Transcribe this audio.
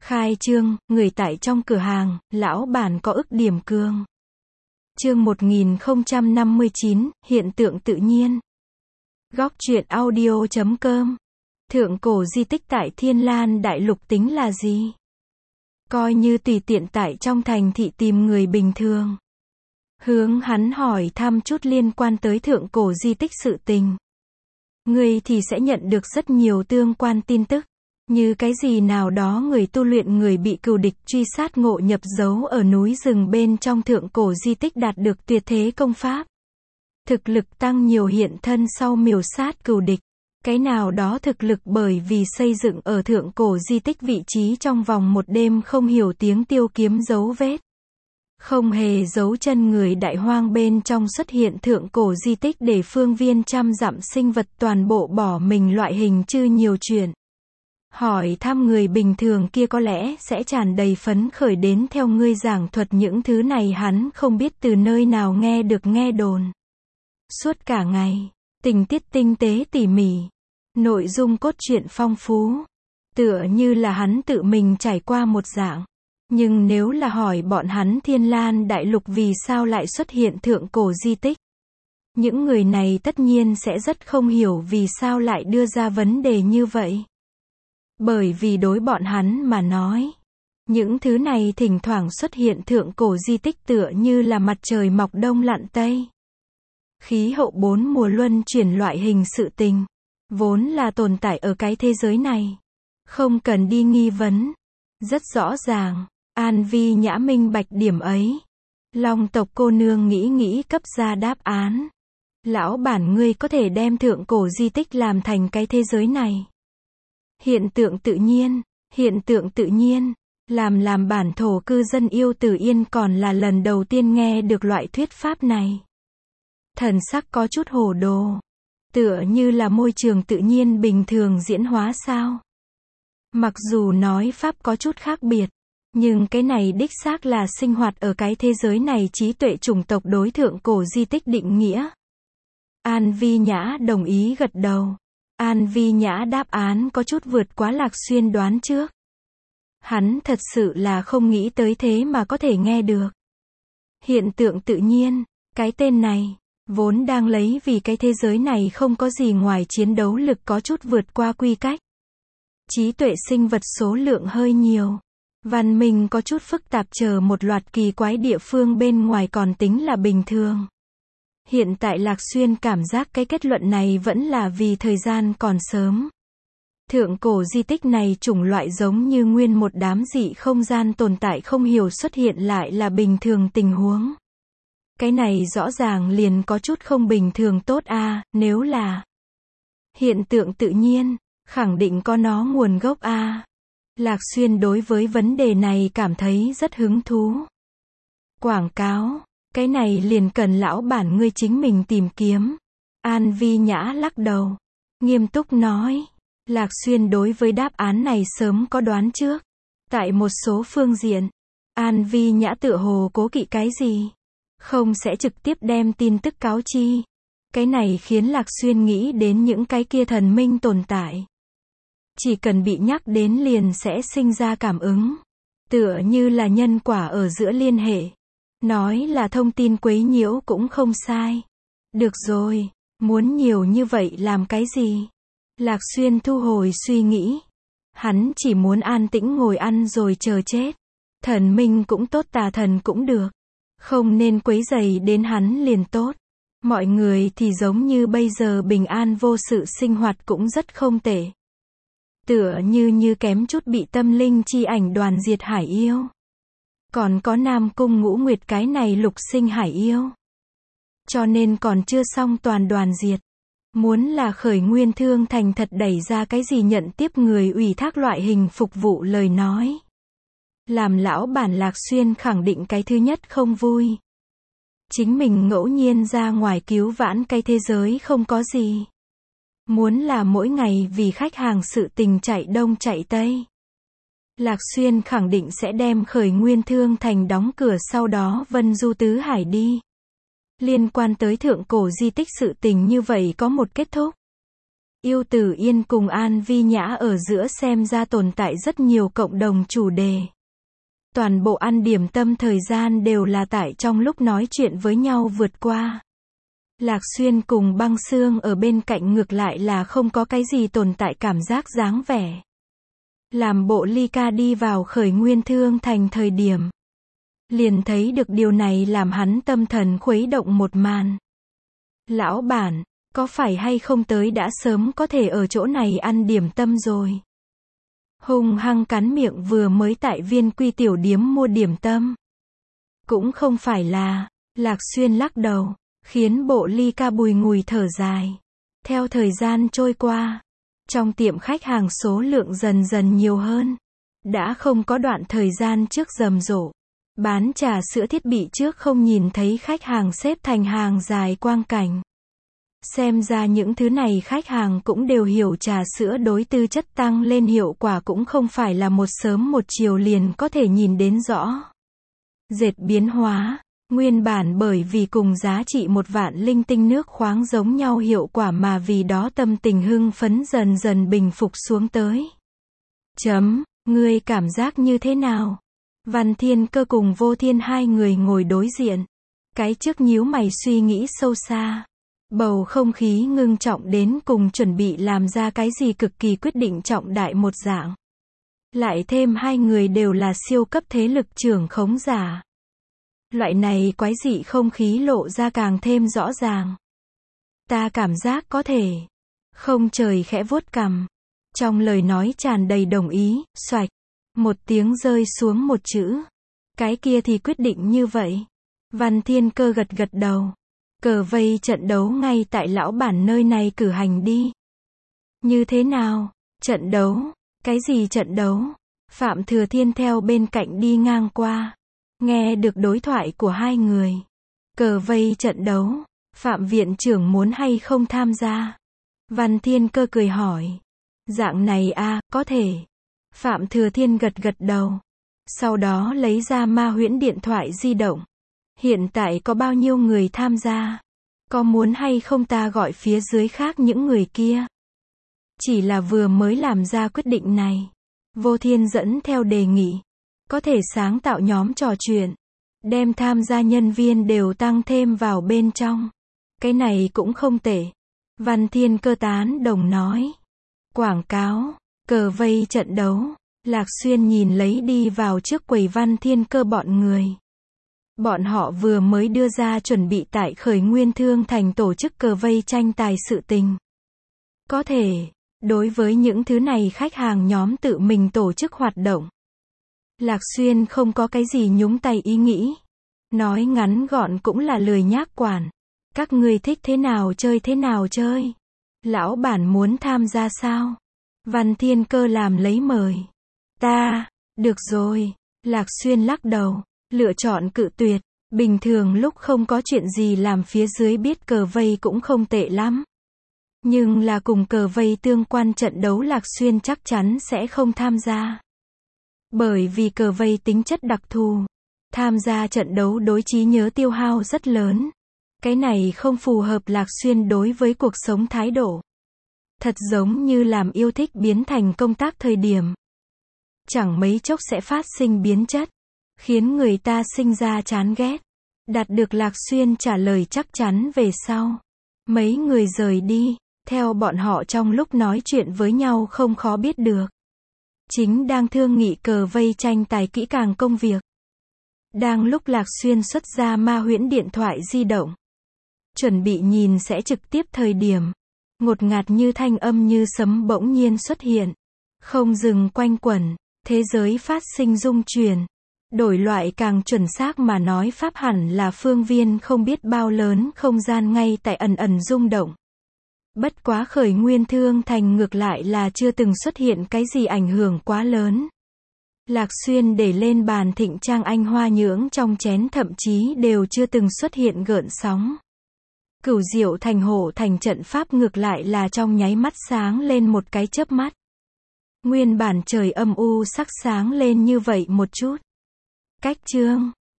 Khai trương, người tại trong cửa hàng, lão bản có ức điểm cường. Chương 1059, hiện tượng tự nhiên. Góc truyện audio.com. Thượng cổ di tích tại Thiên Lan Đại Lục tính là gì? Coi như tùy tiện tại trong thành thị tìm người bình thường. Hướng hắn hỏi thăm chút liên quan tới thượng cổ di tích sự tình. Người thì sẽ nhận được rất nhiều tương quan tin tức. Như cái gì nào đó người tu luyện người bị cừu địch truy sát ngộ nhập giấu ở núi rừng bên trong thượng cổ di tích đạt được tuyệt thế công pháp. Thực lực tăng nhiều hiện thân sau miểu sát cừu địch. Cái nào đó thực lực bởi vì xây dựng ở thượng cổ di tích vị trí trong vòng một đêm không hiểu tiếng tiêu kiếm dấu vết. Không hề giấu chân người đại hoang bên trong xuất hiện thượng cổ di tích để phương viên trăm dặm sinh vật toàn bộ bỏ mình loại hình chư nhiều chuyện. Hỏi thăm người bình thường kia có lẽ sẽ tràn đầy phấn khởi đến theo ngươi giảng thuật những thứ này hắn không biết từ nơi nào nghe được nghe đồn. Suốt cả ngày, tình tiết tinh tế tỉ mỉ, nội dung cốt truyện phong phú, tựa như là hắn tự mình trải qua một dạng. Nhưng nếu là hỏi bọn hắn Thiên Lan Đại Lục vì sao lại xuất hiện thượng cổ di tích, những người này tất nhiên sẽ rất không hiểu vì sao lại đưa ra vấn đề như vậy. Bởi vì đối bọn hắn mà nói, những thứ này thỉnh thoảng xuất hiện thượng cổ di tích tựa như là mặt trời mọc đông lặn tây. Khí hậu bốn mùa luân chuyển loại hình sự tình, vốn là tồn tại ở cái thế giới này. Không cần đi nghi vấn. Rất rõ ràng, An Vi Nhã minh bạch điểm ấy. Long tộc cô nương nghĩ cấp ra đáp án. Lão bản ngươi có thể đem thượng cổ di tích làm thành cái thế giới này. Hiện tượng tự nhiên, làm bản thổ cư dân yêu Tử Yên còn là lần đầu tiên nghe được loại thuyết pháp này. Thần sắc có chút hồ đồ, tựa như là môi trường tự nhiên bình thường diễn hóa sao. Mặc dù nói pháp có chút khác biệt, nhưng cái này đích xác là sinh hoạt ở cái thế giới này trí tuệ chủng tộc đối thượng cổ di tích định nghĩa. An Vi Nhã đồng ý gật đầu. An Vi Nhã đáp án có chút vượt quá Lạc Xuyên đoán trước. Hắn thật sự là không nghĩ tới thế mà có thể nghe được. Hiện tượng tự nhiên, cái tên này, vốn đang lấy vì cái thế giới này không có gì ngoài chiến đấu lực có chút vượt qua quy cách. Trí tuệ sinh vật số lượng hơi nhiều. Văn minh có chút phức tạp chờ một loạt kỳ quái địa phương bên ngoài còn tính là bình thường. Hiện tại Lạc Xuyên cảm giác cái kết luận này vẫn là vì thời gian còn sớm. Thượng cổ di tích này chủng loại giống như nguyên một đám dị không gian tồn tại không hiểu xuất hiện lại là bình thường tình huống. Cái này rõ ràng liền có chút không bình thường tốt a, nếu là hiện tượng tự nhiên, khẳng định có nó nguồn gốc a. Lạc Xuyên đối với vấn đề này cảm thấy rất hứng thú. Quảng cáo, cái này liền cần lão bản ngươi chính mình tìm kiếm. An Vi Nhã lắc đầu, nghiêm túc nói. Lạc Xuyên đối với đáp án này sớm có đoán trước. Tại một số phương diện, An Vi Nhã tựa hồ cố kỵ cái gì, không sẽ trực tiếp đem tin tức cáo chi. Cái này khiến Lạc Xuyên nghĩ đến những cái kia thần minh tồn tại. Chỉ cần bị nhắc đến liền sẽ sinh ra cảm ứng. Tựa như là nhân quả ở giữa liên hệ. Nói là thông tin quấy nhiễu cũng không sai. Được rồi, muốn nhiều như vậy làm cái gì? Lạc Xuyên thu hồi suy nghĩ. Hắn chỉ muốn an tĩnh ngồi ăn rồi chờ chết. Thần minh cũng tốt tà thần cũng được. Không nên quấy rầy đến hắn liền tốt. Mọi người thì giống như bây giờ bình an vô sự sinh hoạt cũng rất không tệ. Tựa như kém chút bị tâm linh chi ảnh đoàn diệt hải yêu. Còn có Nam Cung Ngũ Nguyệt cái này lục sinh hải yêu. Cho nên còn chưa xong toàn đoàn diệt. Muốn là khởi nguyên thương thành thật đẩy ra cái gì nhận tiếp người ủy thác loại hình phục vụ lời nói. Làm lão bản Lạc Xuyên khẳng định cái thứ nhất không vui. Chính mình ngẫu nhiên ra ngoài cứu vãn cái thế giới không có gì. Muốn là mỗi ngày vì khách hàng sự tình chạy đông chạy tây. Lạc Xuyên khẳng định sẽ đem khởi nguyên thương thành đóng cửa sau đó vân du tứ hải đi. Liên quan tới thượng cổ di tích sự tình như vậy có một kết thúc. Yêu Tử Yên cùng An Vi Nhã ở giữa xem ra tồn tại rất nhiều cộng đồng chủ đề. Toàn bộ ăn điểm tâm thời gian đều là tại trong lúc nói chuyện với nhau vượt qua. Lạc Xuyên cùng Băng Xương ở bên cạnh ngược lại là không có cái gì tồn tại cảm giác dáng vẻ. Làm bộ Ly Ca đi vào Khởi Nguyên Thương Thành thời điểm. Liền thấy được điều này làm hắn tâm thần khuấy động một màn. Lão bản, có phải hay không tới đã sớm có thể ở chỗ này ăn điểm tâm rồi. Hung hăng cắn miệng vừa mới tại Viên Quy tiểu điếm mua điểm tâm. Cũng không phải là, Lạc Xuyên lắc đầu, khiến bộ Ly Ca bùi ngùi thở dài. Theo thời gian trôi qua, trong tiệm khách hàng số lượng dần dần nhiều hơn. Đã không có đoạn thời gian trước rầm rộ. Bán trà sữa thiết bị trước không nhìn thấy khách hàng xếp thành hàng dài quang cảnh. Xem ra những thứ này khách hàng cũng đều hiểu trà sữa đối tư chất tăng lên hiệu quả cũng không phải là một sớm một chiều liền có thể nhìn đến rõ. Dệt biến hóa, nguyên bản bởi vì cùng giá trị 1 vạn linh tinh nước khoáng giống nhau hiệu quả mà vì đó tâm tình hưng phấn dần dần bình phục xuống tới. Ngươi cảm giác như thế nào? Văn Thiên Cơ cùng Vô Thiên hai người ngồi đối diện. Cái trước nhíu mày suy nghĩ sâu xa. Bầu không khí ngưng trọng đến cùng chuẩn bị làm ra cái gì cực kỳ quyết định trọng đại một dạng. Lại thêm hai người đều là siêu cấp thế lực trưởng khống giả. Loại này quái dị không khí lộ ra càng thêm rõ ràng. Ta cảm giác có thể. Không trời khẽ vuốt cằm. Trong lời nói tràn đầy đồng ý, xoạch. Một tiếng rơi xuống một chữ. Cái kia thì quyết định như vậy. Văn Thiên Cơ gật gật đầu. Cờ vây trận đấu ngay tại lão bản nơi này cử hành đi. Như thế nào? Trận đấu? Cái gì trận đấu? Phạm Thừa Thiên theo bên cạnh đi ngang qua. Nghe được đối thoại của hai người. Cờ vây trận đấu. Phạm viện trưởng muốn hay không tham gia? Văn Thiên Cơ cười hỏi. Dạng này a, có thể. Phạm Thừa Thiên gật gật đầu. Sau đó lấy ra Ma Huyễn điện thoại di động. Hiện tại có bao nhiêu người tham gia? Có muốn hay không ta gọi phía dưới khác những người kia? Chỉ là vừa mới làm ra quyết định này. Vô Thiên dẫn theo đề nghị. Có thể sáng tạo nhóm trò chuyện. Đem tham gia nhân viên đều tăng thêm vào bên trong. Cái này cũng không tệ. Văn Thiên Cơ tán đồng nói. Quảng cáo, cờ vây trận đấu. Lạc Xuyên nhìn lấy đi vào trước quầy Văn Thiên Cơ bọn người. Bọn họ vừa mới đưa ra chuẩn bị tại Khởi Nguyên Thương Thành tổ chức cờ vây tranh tài sự tình. Có thể, đối với những thứ này khách hàng nhóm tự mình tổ chức hoạt động. Lạc Xuyên không có cái gì nhúng tay ý nghĩ. Nói ngắn gọn cũng là lười nhác quản. Các ngươi thích thế nào chơi. Lão bản muốn tham gia sao? Văn Thiên Cơ làm lấy mời. Được rồi. Lạc Xuyên lắc đầu. Lựa chọn cự tuyệt. Bình thường lúc không có chuyện gì làm phía dưới biết cờ vây cũng không tệ lắm. Nhưng là cùng cờ vây tương quan trận đấu Lạc Xuyên chắc chắn sẽ không tham gia. Bởi vì cờ vây tính chất đặc thù. Tham gia trận đấu đối trí nhớ tiêu hao rất lớn. Cái này không phù hợp Lạc Xuyên đối với cuộc sống thái độ. Thật giống như làm yêu thích biến thành công tác thời điểm. Chẳng mấy chốc sẽ phát sinh biến chất. Khiến người ta sinh ra chán ghét. Đạt được Lạc Xuyên trả lời chắc chắn về sau. Mấy người rời đi. Theo bọn họ trong lúc nói chuyện với nhau không khó biết được. Chính đang thương nghị cờ vây tranh tài kỹ càng công việc. Đang lúc Lạc Xuyên xuất ra Ma Huyễn điện thoại di động. Chuẩn bị nhìn sẽ trực tiếp thời điểm. Ngột ngạt như thanh âm như sấm bỗng nhiên xuất hiện. Không dừng quanh quẩn. Thế giới phát sinh rung chuyển. Đổi loại càng chuẩn xác mà nói pháp hẳn là phương viên không biết bao lớn không gian ngay tại ẩn ẩn rung động. Bất quá Khởi Nguyên Thương Thành ngược lại là chưa từng xuất hiện cái gì ảnh hưởng quá lớn. Lạc Xuyên để lên bàn thịnh trang anh hoa nhưỡng trong chén thậm chí đều chưa từng xuất hiện gợn sóng. Cửu Diệu Thành Hổ Thành trận pháp ngược lại là trong nháy mắt sáng lên một cái chớp mắt. Nguyên bản trời âm u sắc sáng lên như vậy một chút. Cách chương